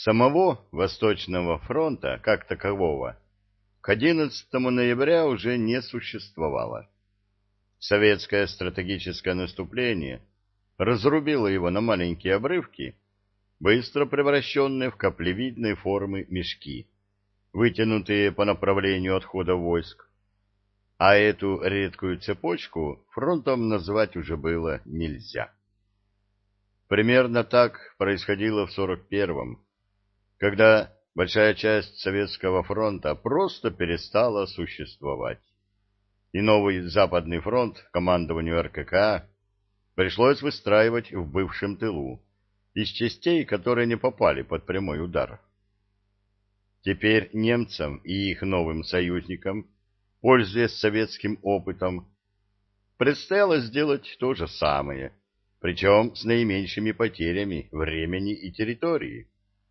Самого Восточного фронта, как такового, к 11 ноября уже не существовало. Советское стратегическое наступление разрубило его на маленькие обрывки, быстро превращенные в каплевидной формы мешки, вытянутые по направлению отхода войск. А эту редкую цепочку фронтом назвать уже было нельзя. Примерно так происходило в 41-м, когда большая часть Советского фронта просто перестала существовать. И новый Западный фронт командованию РККА пришлось выстраивать в бывшем тылу, из частей, которые не попали под прямой удар. Теперь немцам и их новым союзникам, пользуясь советским опытом, предстояло сделать то же самое, причем с наименьшими потерями времени и территории.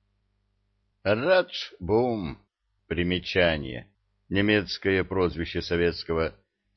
Раджбум. Примечание. Немецкое прозвище советского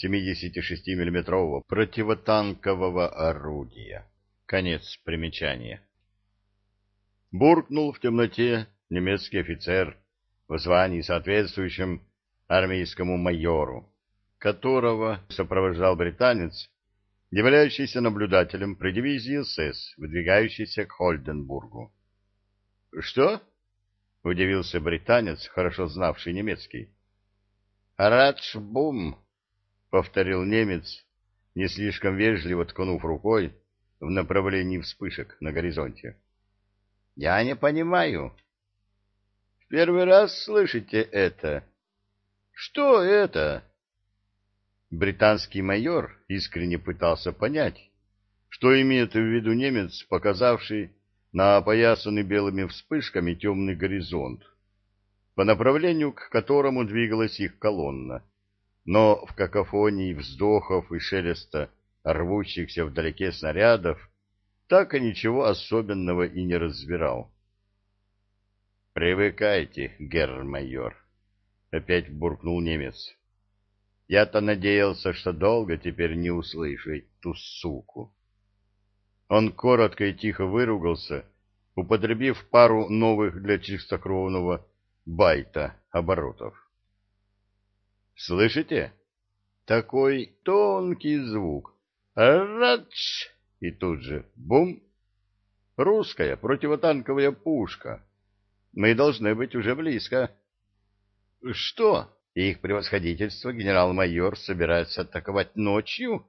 76-мм противотанкового орудия. Конец примечания. Буркнул в темноте немецкий офицер в звании, соответствующем армейскому майору, которого сопровождал британец, являющийся наблюдателем при дивизии СС, выдвигающейся к Хольденбургу. «Что?» — удивился британец, хорошо знавший немецкий. «Раджбум», — повторил немец, не слишком вежливо ткнув рукой в направлении вспышек на горизонте. «Я не понимаю». «В первый раз слышите это?» «Что это?» Британский майор искренне пытался понять, что имеет в виду немец, показавший на опоясанный белыми вспышками темный горизонт, по направлению к которому двигалась их колонна, но в какофонии вздохов и шелеста рвущихся вдалеке снарядов так и ничего особенного и не разбирал. «Привыкайте, герр-майор», — опять буркнул немец. «Я-то надеялся, что долго теперь не услышу ту суку». Он коротко и тихо выругался, употребив пару новых для чистокровного байта оборотов. «Слышите? Такой тонкий звук. Радж!» И тут же бум! Русская противотанковая пушка. Мы должны быть уже близко. Что? Их превосходительство генерал-майор собирается атаковать ночью?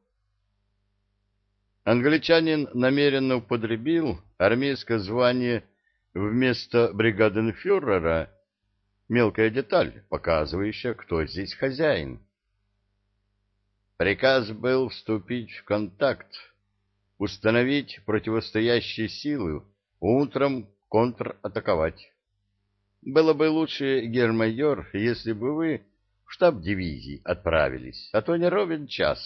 Англичанин намеренно употребил армейское звание вместо бригаденфюрера, мелкая деталь, показывающая, кто здесь хозяин. Приказ был вступить в контакт, установить противостоящие силы, утром контратаковать. Было бы лучше, герр-майор, если бы вы в штаб дивизии отправились, а то не ровен час.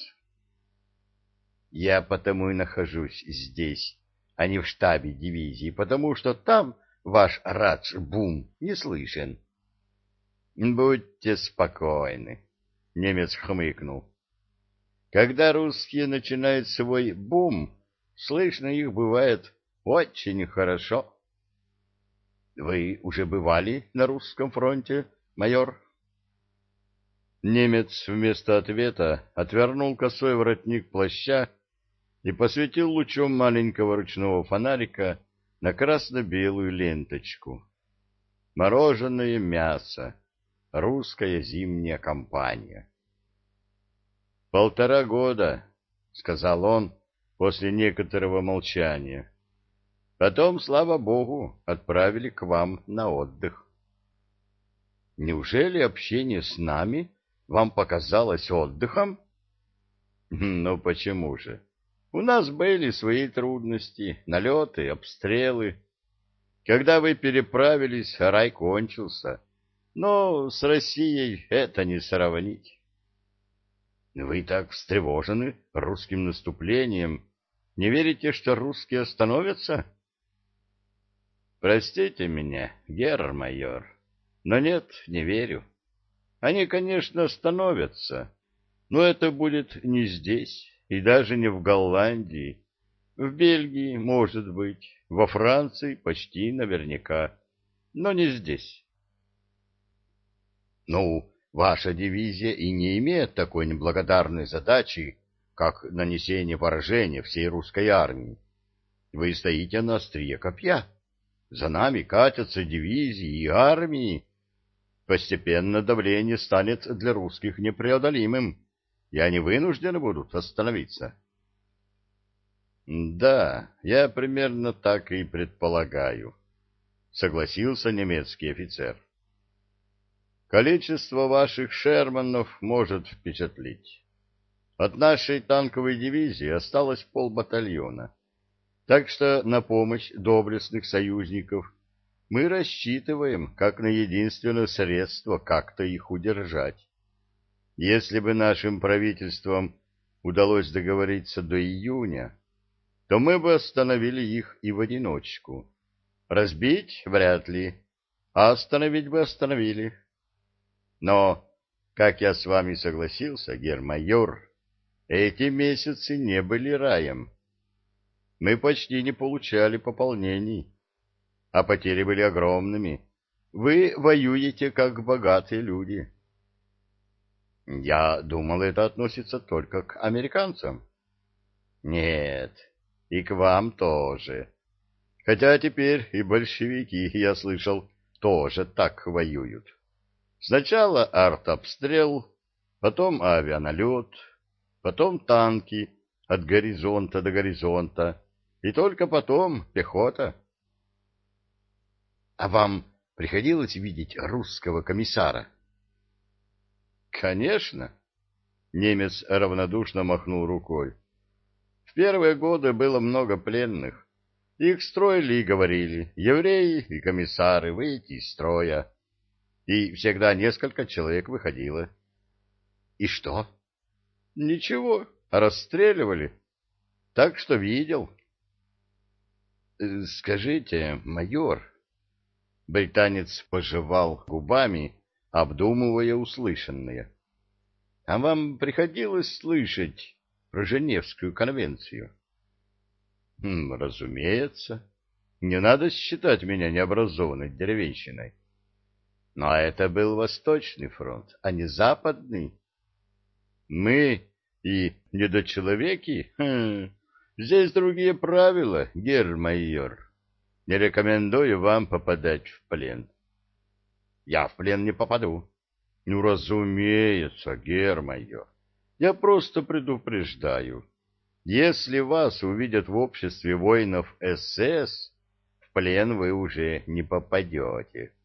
Я потому и нахожусь здесь, а не в штабе дивизии, потому что там ваш Радж-бум не слышен. Будьте спокойны, немец хмыкнул. Когда русские начинают свой бум, слышно их бывает очень хорошо. Вы уже бывали на русском фронте, майор? Немец вместо ответа отвернул косой воротник плаща и посветил лучом маленького ручного фонарика на красно-белую ленточку. Мороженое мясо. Русская зимняя кампания. 1,5 года, — сказал он после некоторого молчания. Потом, слава богу, отправили к вам на отдых. Неужели общение с нами вам показалось отдыхом? Ну, почему же? У нас были свои трудности, налеты, обстрелы. Когда вы переправились, рай кончился. Но с Россией это не сравнить. Вы так встревожены русским наступлением. Не верите, что русские остановятся? Простите меня, герр-майор, но нет, не верю. Они, конечно, остановятся, но это будет не здесь и даже не в Голландии. В Бельгии, может быть, во Франции почти наверняка. но не здесь. Ну, ваша дивизия и не имеет такой неблагодарной задачи, как нанесение поражения всей русской армии. Вы стоите на острие копья. За нами катятся дивизии и армии. Постепенно давление станет для русских непреодолимым, и они вынуждены будут остановиться. Да, я примерно так и предполагаю, согласился немецкий офицер. Количество ваших шерманов может впечатлить. От нашей танковой дивизии осталось полбатальона. Так что на помощь доблестных союзников мы рассчитываем как на единственное средство как-то их удержать. Если бы нашим правительствам удалось договориться до июня, то мы бы остановили их и в одиночку. Разбить вряд ли, а остановить бы остановили. Но, как я с вами согласился, гермайор, эти месяцы не были раем. Мы почти не получали пополнений, а потери были огромными. Вы воюете как богатые люди. Я думал, это относится только к американцам. Нет, и к вам тоже. Хотя теперь и большевики, я слышал, тоже так воюют. Сначала артобстрел, потом авианалет, потом танки от горизонта до горизонта, и только потом пехота. А вам приходилось видеть русского комиссара? Конечно. Немец равнодушно махнул рукой. В первые годы было много пленных. Их строили и говорили: евреи и комиссары, выйти из строя. И всегда несколько человек выходило. И что? Ничего, расстреливали. Так что видел. Скажите, майор... Британец пожевал губами, обдумывая услышанное. — А вам приходилось слышать про Женевскую конвенцию? — Разумеется. Не надо считать меня необразованной деревенщиной. Но это был Восточный фронт, а не Западный. Мы и недочеловеки? Здесь другие правила, герр-майор. Не рекомендую вам попадать в плен. Я в плен не попаду. Ну, разумеется, герр-майор. Я просто предупреждаю. Если вас увидят в обществе воинов СС, в плен вы уже не попадете.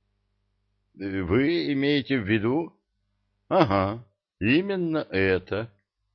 Вы имеете в виду? Ага, именно это.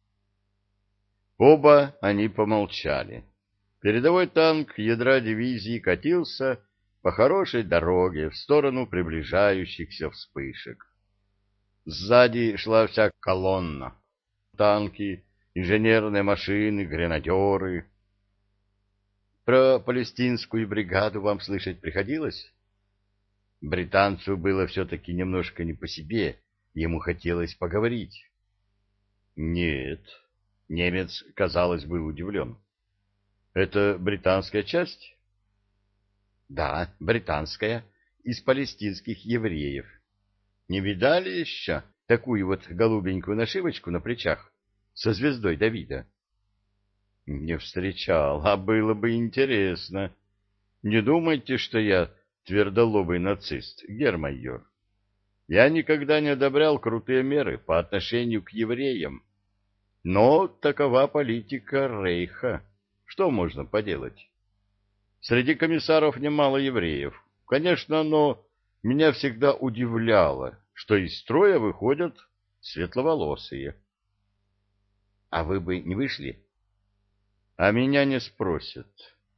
Оба они помолчали. Передовой танк ядра дивизии катился по хорошей дороге в сторону приближающихся вспышек. Сзади шла вся колонна. Танки, инженерные машины, гренадеры. Про палестинскую бригаду вам слышать приходилось? Британцу было все-таки немножко не по себе, ему хотелось поговорить. Нет, немец, казалось, был удивлен. Это британская часть? Да, британская, из палестинских евреев. Не видали еще такую вот голубенькую нашивочку на плечах со звездой Давида? Не встречал, а было бы интересно. Не думайте, что я твердолобый нацист, герр-майор. Я никогда не одобрял крутые меры по отношению к евреям. Но такова политика Рейха. Что можно поделать? Среди комиссаров немало евреев. Конечно, но меня всегда удивляло, что из строя выходят светловолосые. А вы бы не вышли? А меня не спросят.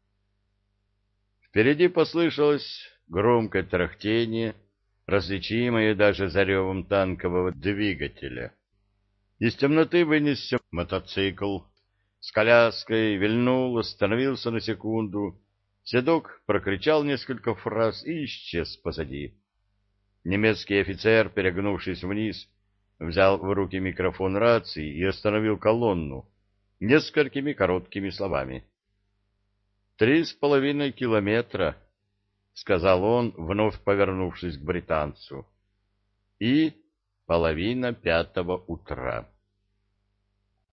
Впереди послышалось громкое тарахтение, различимое даже за ревом танкового двигателя. Из темноты вынесся мотоцикл. С коляской вильнул, остановился на секунду. Седок прокричал несколько фраз и исчез позади. Немецкий офицер, перегнувшись вниз, взял в руки микрофон рации и остановил колонну несколькими короткими словами. 3,5 километра. сказал он, вновь повернувшись к британцу. — И 4:30 утра.